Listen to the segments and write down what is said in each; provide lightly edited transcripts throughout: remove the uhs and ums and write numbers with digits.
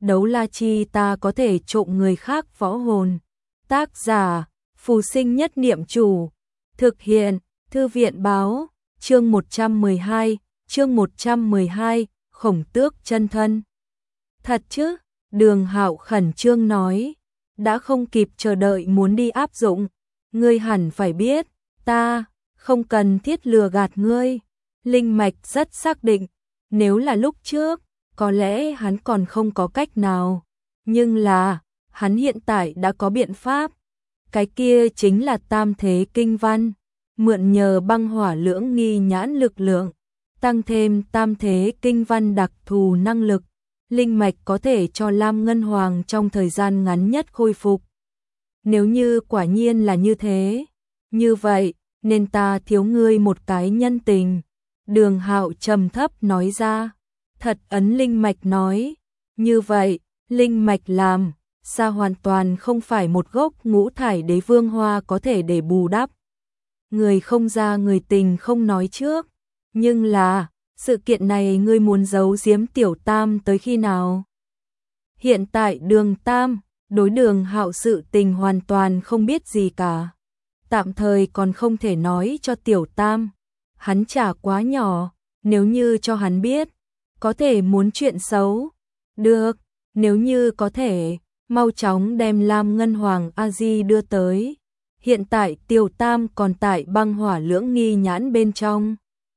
đấu la chi ta có thể trộm người khác võ hồn. Tác giả, Phù Sinh Nhất Niệm Chủ. Thực hiện, Thư viện báo, chương 112, Khổng Tước chân thân. Thật chứ? Đường Hạo khẩn trương nói, đã không kịp chờ đợi muốn đi áp dụng. Ngươi hẳn phải biết, ta không cần thiết lừa gạt ngươi. Linh Mạch rất xác định, nếu là lúc trước, có lẽ hắn còn không có cách nào. Nhưng là, hắn hiện tại đã có biện pháp. Cái kia chính là tam thế kinh văn. Mượn nhờ băng hỏa lưỡng nghi nhãn lực lượng, tăng thêm tam thế kinh văn đặc thù năng lực. Linh mạch có thể cho Lam Ngân Hoàng trong thời gian ngắn nhất khôi phục. Nếu như quả nhiên là như thế, như vậy, nên ta thiếu ngươi một cái nhân tình. Đường Hạo trầm thấp nói ra. Thật ấn linh mạch nói. Như vậy, linh mạch làm, sao hoàn toàn không phải một gốc ngũ thải đế vương hoa có thể để bù đắp. Người không ra người tình không nói trước. Nhưng là, sự kiện này ngươi muốn giấu giếm Tiểu Tam tới khi nào? Hiện tại Đường Tam, đối Đường Hạo sự tình hoàn toàn không biết gì cả. Tạm thời còn không thể nói cho Tiểu Tam. Hắn chả quá nhỏ, nếu như cho hắn biết, có thể muốn chuyện xấu. Được, nếu như có thể, mau chóng đem Lam Ngân Hoàng A-di đưa tới. Hiện tại Tiểu Tam còn tại băng hỏa lưỡng nghi nhãn bên trong.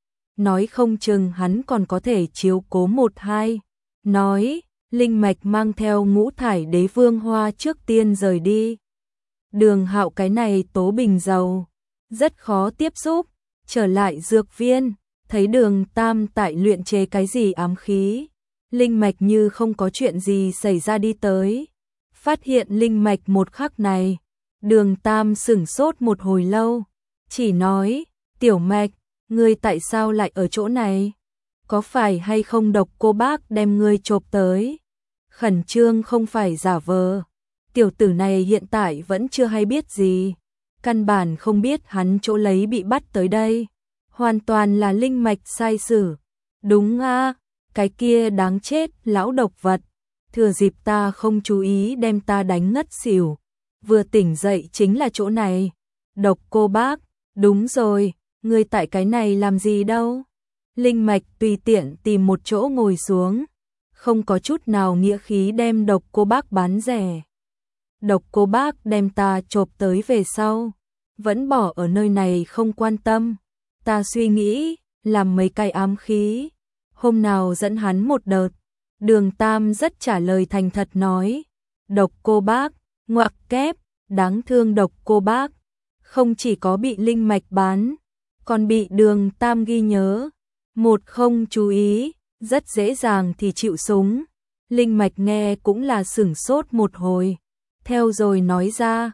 Nói không chừng hắn còn có thể chiếu cố một hai. Nói, linh mạch mang theo ngũ thải đế vương hoa trước tiên rời đi. Đường Hạo cái này tố bình dầu, rất khó tiếp xúc. Trở lại dược viên, thấy Đường Tam tại luyện chế cái gì ám khí. Linh mạch như không có chuyện gì xảy ra đi tới. Phát hiện linh mạch một khắc này, Đường Tam sửng sốt một hồi lâu, chỉ nói, Tiểu Mạch, ngươi tại sao lại ở chỗ này? Có phải hay không Độc Cô Bác đem ngươi chộp tới? Khẩn trương không phải giả vờ. Tiểu tử này hiện tại vẫn chưa hay biết gì. Căn bản không biết hắn chỗ lấy bị bắt tới đây. Hoàn toàn là linh mạch sai sử. Đúng a, cái kia đáng chết lão độc vật. Thừa dịp ta không chú ý đem ta đánh ngất xỉu. Vừa tỉnh dậy chính là chỗ này. Độc Cô Bác, đúng rồi, ngươi tại cái này làm gì đâu? Linh mạch tùy tiện tìm một chỗ ngồi xuống. Không có chút nào nghĩa khí đem Độc Cô Bác bán rẻ. Độc Cô Bác đem ta chộp tới về sau, vẫn bỏ ở nơi này không quan tâm. Ta suy nghĩ, làm mấy cái ám khí, hôm nào dẫn hắn một đợt. Đường Tam rất trả lời thành thật nói. Độc Cô Bác, ngoặc kép, đáng thương Độc Cô Bác. Không chỉ có bị linh mạch bán, còn bị Đường Tam ghi nhớ. Một không chú ý, rất dễ dàng thì chịu súng. Linh mạch nghe cũng là sửng sốt một hồi. Theo rồi nói ra,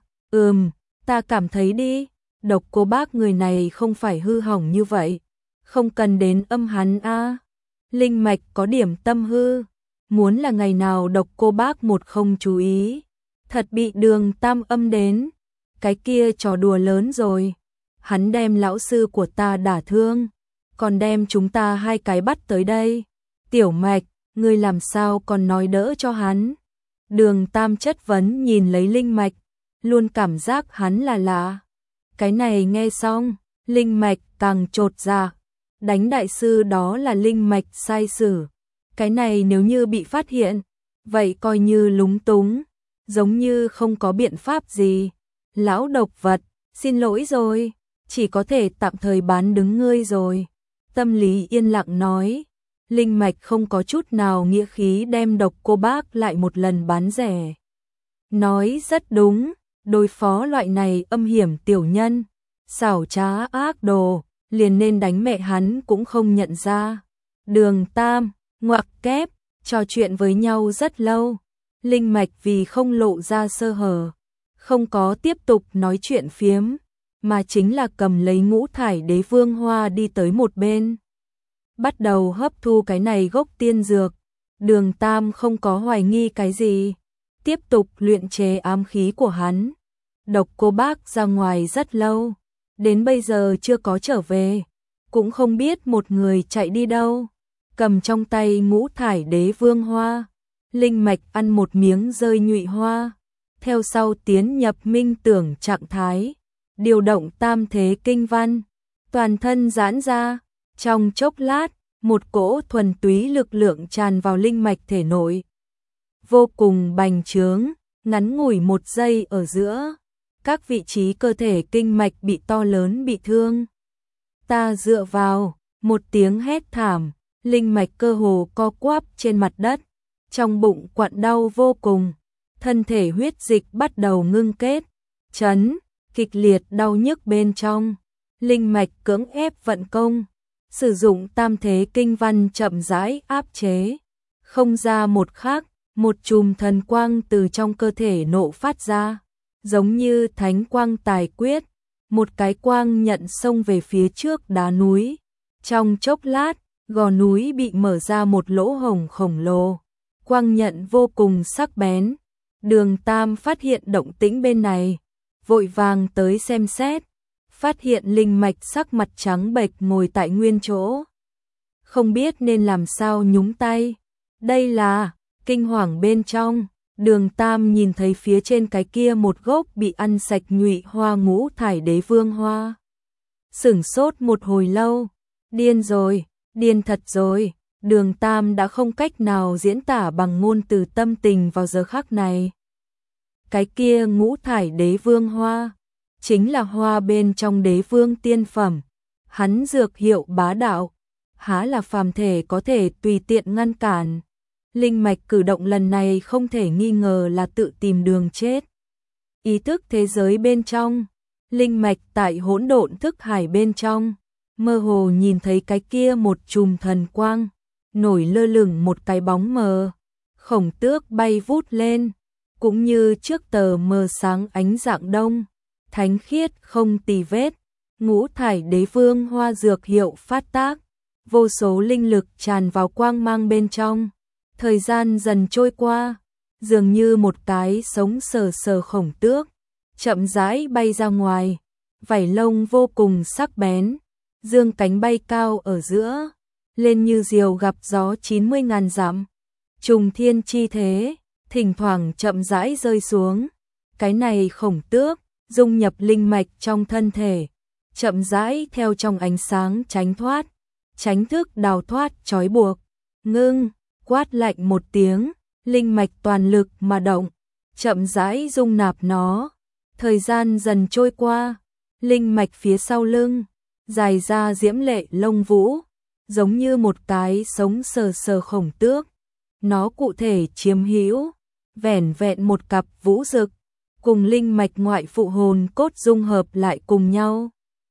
ta cảm thấy đi, Độc Cô Bác người này không phải hư hỏng như vậy. Không cần đến âm hắn a. Linh mạch có điểm tâm hư. Muốn là ngày nào Độc Cô Bác một không chú ý, thật bị Đường Tam âm đến. Cái kia trò đùa lớn rồi. Hắn đem lão sư của ta đả thương, còn đem chúng ta hai cái bắt tới đây. Tiểu Mạch, ngươi làm sao còn nói đỡ cho hắn? Đường Tam chất vấn nhìn lấy linh mạch, luôn cảm giác hắn là lạ. Cái này nghe xong, linh mạch càng chột dạ. Đánh đại sư đó là linh mạch sai sử. Cái này nếu như bị phát hiện, vậy coi như lúng túng, giống như không có biện pháp gì. Lão độc vật, xin lỗi rồi, chỉ có thể tạm thời bán đứng ngươi rồi. Tâm lý yên lặng nói. Linh mạch không có chút nào nghĩa khí đem Độc Cô Bác lại một lần bán rẻ. Nói rất đúng, đối phó loại này âm hiểm tiểu nhân, xảo trá ác đồ, liền nên đánh mẹ hắn cũng không nhận ra. Đường Tam, ngoặc kép, trò chuyện với nhau rất lâu. Linh mạch vì không lộ ra sơ hở, không có tiếp tục nói chuyện phiếm, mà chính là cầm lấy ngũ thải đế vương hoa đi tới một bên. Bắt đầu hấp thu cái này gốc tiên dược. Đường Tam không có hoài nghi cái gì, tiếp tục luyện chế ám khí của hắn. Độc Cô Bác ra ngoài rất lâu, đến bây giờ chưa có trở về, cũng không biết một người chạy đi đâu. Cầm trong tay ngũ thải đế vương hoa, linh mạch ăn một miếng rơi nhụy hoa, theo sau tiến nhập minh tưởng trạng thái, điều động tam thế kinh văn, toàn thân giãn ra, trong chốc lát, một cỗ thuần túy lực lượng tràn vào linh mạch thể nội, vô cùng bành trướng, ngắn ngủi một giây ở giữa, các vị trí cơ thể kinh mạch bị to lớn bị thương. Ta dựa vào, một tiếng hét thảm, linh mạch cơ hồ co quắp trên mặt đất, trong bụng quặn đau vô cùng, thân thể huyết dịch bắt đầu ngưng kết, chấn, kịch liệt đau nhức bên trong, linh mạch cưỡng ép vận công, sử dụng tam thế kinh văn chậm rãi áp chế, không ra một khắc, một chùm thần quang từ trong cơ thể nộ phát ra, giống như thánh quang tài quyết, một cái quang nhận xông về phía trước đá núi, trong chốc lát, gò núi bị mở ra một lỗ hổng khổng lồ, quang nhận vô cùng sắc bén. Đường Tam phát hiện động tĩnh bên này, vội vàng tới xem xét, phát hiện linh mạch sắc mặt trắng bệch ngồi tại nguyên chỗ, không biết nên làm sao nhúng tay. Đây là kinh hoàng bên trong, Đường Tam nhìn thấy phía trên cái kia một gốc bị ăn sạch nhụy hoa ngũ thải đế vương hoa. Sửng sốt một hồi lâu, điên rồi, điên thật rồi, Đường Tam đã không cách nào diễn tả bằng ngôn từ tâm tình vào giờ khắc này. Cái kia ngũ thải đế vương hoa, chính là hoa bên trong đế vương tiên phẩm, hắn dược hiệu bá đạo, há là phàm thể có thể tùy tiện ngăn cản. Linh mạch cử động lần này không thể nghi ngờ là tự tìm đường chết. Ý thức thế giới bên trong, linh mạch tại hỗn độn thức hải bên trong, mơ hồ nhìn thấy cái kia một chùm thần quang, nổi lơ lửng một cái bóng mờ, khổng tước bay vút lên, cũng như trước tờ mờ sáng ánh dạng đông, thánh khiết không tì vết, ngũ thải đế vương hoa dược hiệu phát tác, vô số linh lực tràn vào quang mang bên trong. Thời gian dần trôi qua, dường như một cái sống sờ sờ khổng tước, chậm rãi bay ra ngoài, vảy lông vô cùng sắc bén, dương cánh bay cao ở giữa, lên như diều gặp gió 90.000 dặm, trùng thiên chi thế, thỉnh thoảng chậm rãi rơi xuống. Cái này khổng tước, dung nhập linh mạch trong thân thể, chậm rãi theo trong ánh sáng tránh thức đào thoát trói buộc, ngưng. Quát lạnh một tiếng, linh mạch toàn lực mà động, chậm rãi dung nạp nó. Thời gian dần trôi qua, linh mạch phía sau lưng, dài ra diễm lệ lông vũ, giống như một cái sống sờ sờ khổng tước. Nó cụ thể chiếm hữu, vẻn vẹn một cặp vũ rực, cùng linh mạch ngoại phụ hồn cốt dung hợp lại cùng nhau.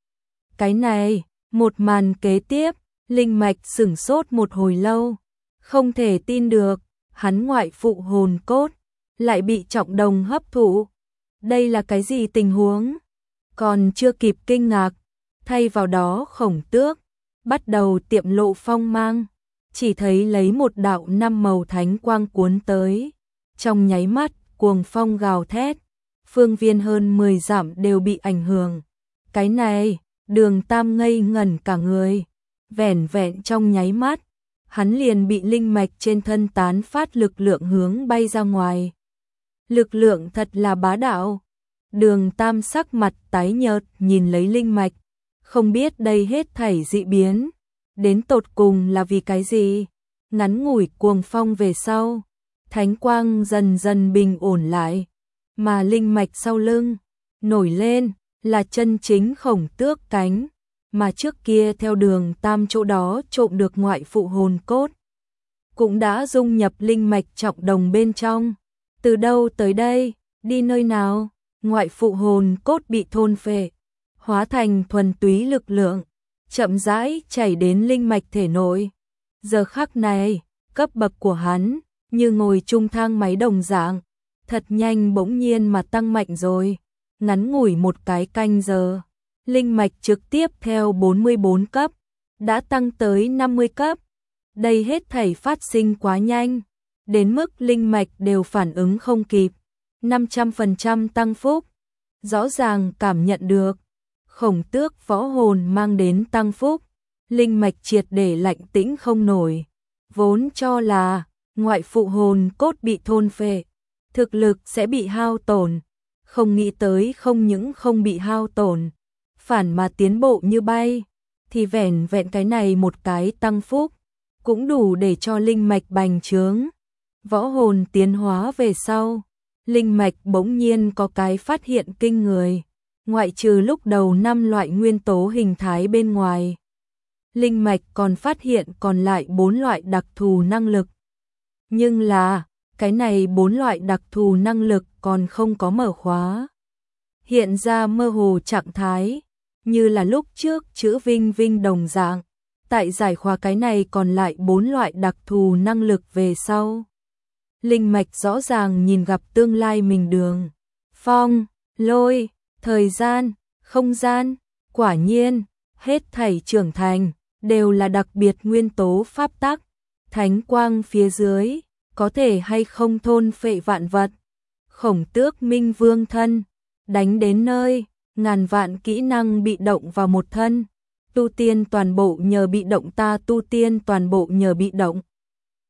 Cái này, một màn kế tiếp, linh mạch sửng sốt một hồi lâu. Không thể tin được, hắn ngoại phụ hồn cốt, lại bị trọng đồng hấp thụ. Đây là cái gì tình huống? Còn chưa kịp kinh ngạc, thay vào đó khổng tước, bắt đầu tiệm lộ phong mang, chỉ thấy lấy một đạo năm màu thánh quang cuốn tới. Trong nháy mắt, cuồng phong gào thét, phương viên hơn 10 dặm đều bị ảnh hưởng. Cái này, Đường Tam ngây ngẩn cả người, vẻn vẹn trong nháy mắt. Hắn liền bị linh mạch trên thân tán phát lực lượng hướng bay ra ngoài. Lực lượng thật là bá đạo. Đường Tam sắc mặt tái nhợt nhìn lấy linh mạch, không biết đây hết thảy dị biến, đến tột cùng là vì cái gì. Ngắn ngủi cuồng phong về sau, thánh quang dần dần bình ổn lại, mà linh mạch sau lưng nổi lên là chân chính khổng tước cánh. Mà trước kia theo Đường Tam chỗ đó trộm được ngoại phụ hồn cốt, cũng đã dung nhập linh mạch trọng đồng bên trong. Từ đâu tới đây, đi nơi nào, ngoại phụ hồn cốt bị thôn phệ, hóa thành thuần túy lực lượng, chậm rãi chảy đến linh mạch thể nội. Giờ khắc này, cấp bậc của hắn, như ngồi chung thang máy đồng dạng, thật nhanh bỗng nhiên mà tăng mạnh rồi, ngắn ngủi một cái canh giờ. Linh mạch trực tiếp theo 44 cấp, đã tăng tới 50 cấp. Đây hết thảy phát sinh quá nhanh, đến mức linh mạch đều phản ứng không kịp. 500% tăng phúc, rõ ràng cảm nhận được. Khổng tước võ hồn mang đến tăng phúc, linh mạch triệt để lạnh tĩnh không nổi. Vốn cho là ngoại phụ hồn cốt bị thôn phệ, thực lực sẽ bị hao tổn. Không nghĩ tới không những không bị hao tổn, phản mà tiến bộ như bay, thì vẻn vẹn cái này một cái tăng phúc, cũng đủ để cho linh mạch bành trướng. Võ hồn tiến hóa về sau, linh mạch bỗng nhiên có cái phát hiện kinh người, ngoại trừ lúc đầu 5 loại nguyên tố hình thái bên ngoài. Linh mạch còn phát hiện còn lại 4 loại đặc thù năng lực. Nhưng là, cái này 4 loại đặc thù năng lực còn không có mở khóa. Hiện ra mơ hồ trạng thái, như là lúc trước chữ Vinh Vinh đồng dạng. Tại giải khóa cái này còn lại 4 loại đặc thù năng lực về sau. Linh mạch rõ ràng nhìn gặp tương lai mình đường. Phong, lôi, thời gian, không gian, quả nhiên, hết thảy trưởng thành, đều là đặc biệt nguyên tố pháp tắc. Thánh quang phía dưới, có thể hay không thôn phệ vạn vật. Khổng Tước Minh Vương thân, đánh đến nơi, ngàn vạn kỹ năng bị động vào một thân. Tu tiên toàn bộ nhờ bị động, ta tu tiên toàn bộ nhờ bị động.